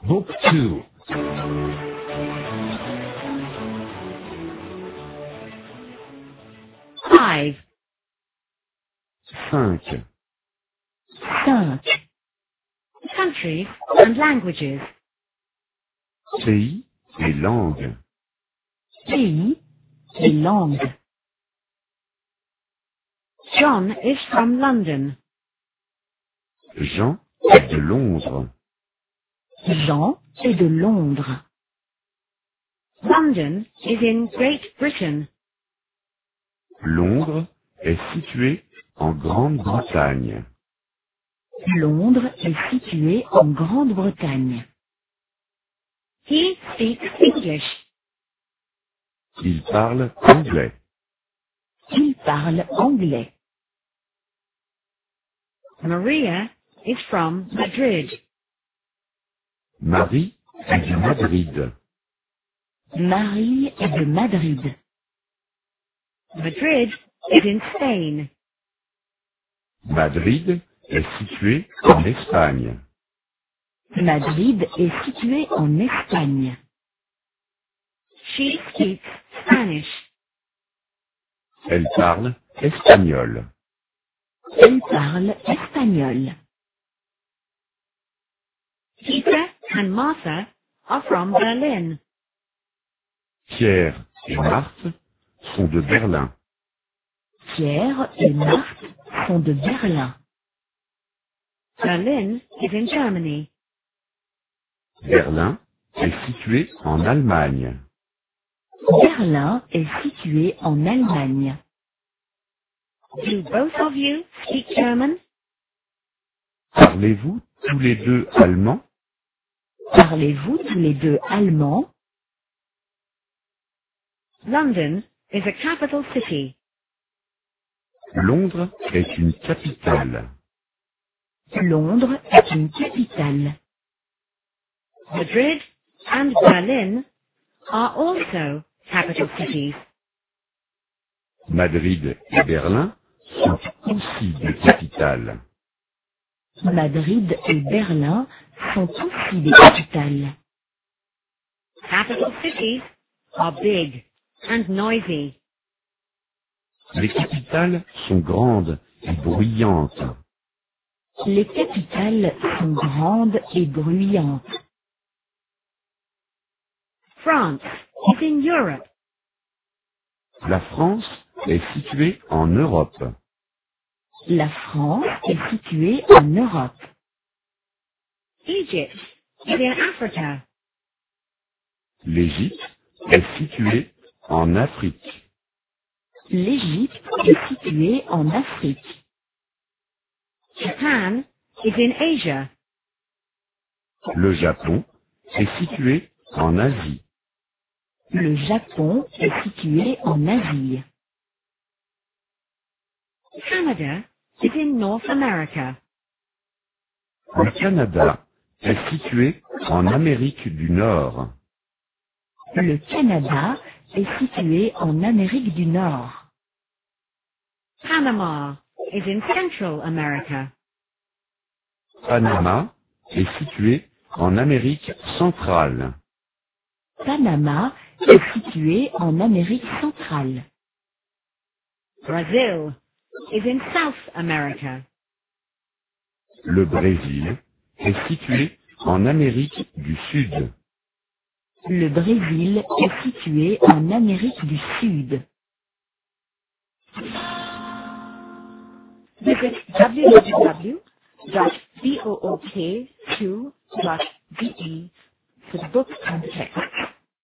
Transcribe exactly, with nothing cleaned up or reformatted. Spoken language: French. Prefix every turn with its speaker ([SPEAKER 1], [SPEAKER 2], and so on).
[SPEAKER 1] Book two.
[SPEAKER 2] Five.
[SPEAKER 1] Cinq.
[SPEAKER 2] Cinq. Countries and languages.
[SPEAKER 1] Pays et langues.
[SPEAKER 2] Pays et langues. John is from London.
[SPEAKER 1] Jean est de Londres.
[SPEAKER 2] Jean est de Londres. London is in Great Britain.
[SPEAKER 1] Londres est situé en Grande-Bretagne.
[SPEAKER 2] Londres est situé en Grande-Bretagne. He speaks English.
[SPEAKER 1] Il parle anglais.
[SPEAKER 2] Il parle anglais. Maria is from Madrid.
[SPEAKER 1] Marie est de Madrid.
[SPEAKER 2] Marie est de Madrid. Madrid is in Spain.
[SPEAKER 1] Madrid est situé en Espagne.
[SPEAKER 2] Madrid est situé en Espagne. She speaks Spanish.
[SPEAKER 1] Elle parle espagnol.
[SPEAKER 2] Elle parle espagnol. Peter and Martha are from Berlin.
[SPEAKER 1] Pierre et Marthe sont de Berlin.
[SPEAKER 2] Pierre et Marthe sont de Berlin. Berlin is in Germany.
[SPEAKER 1] Berlin est situé en Allemagne.
[SPEAKER 2] Berlin est situé en Allemagne. Do both of you speak German?
[SPEAKER 1] Parlez-vous tous les deux allemand?
[SPEAKER 2] Parlez-vous tous les deux allemand? London is a capital city.
[SPEAKER 1] Londres est une capitale.
[SPEAKER 2] Londres est une capitale. Madrid and Berlin are also capital cities.
[SPEAKER 1] Madrid et Berlin sont aussi des capitales.
[SPEAKER 2] Madrid et Berlin sont aussi des capitales. Capital cities are big and noisy.
[SPEAKER 1] Les capitales sont grandes et bruyantes.
[SPEAKER 2] Les capitales sont grandes et bruyantes. France is in Europe.
[SPEAKER 1] La France est située en Europe.
[SPEAKER 2] La France est située en Europe. Egypt is in Africa.
[SPEAKER 1] L'Égypte est située en Afrique.
[SPEAKER 2] L'Égypte est située en Afrique. Japan is in Asia.
[SPEAKER 1] Le Japon est situé en Asie.
[SPEAKER 2] Le Japon est situé en Asie. Canada is in North America.
[SPEAKER 1] Le Canada est situé en Amérique du Nord.
[SPEAKER 2] Le Canada est situé en Amérique du Nord. Panama is in Central America.
[SPEAKER 1] Panama est situé en Amérique centrale.
[SPEAKER 2] Panama est situé en Amérique centrale. Brazil is in South America.
[SPEAKER 1] Le Brésil est situé en Amérique du Sud.
[SPEAKER 2] Le Brésil est situé en Amérique du Sud. Visit w w w dot book two dot d e for the book and text.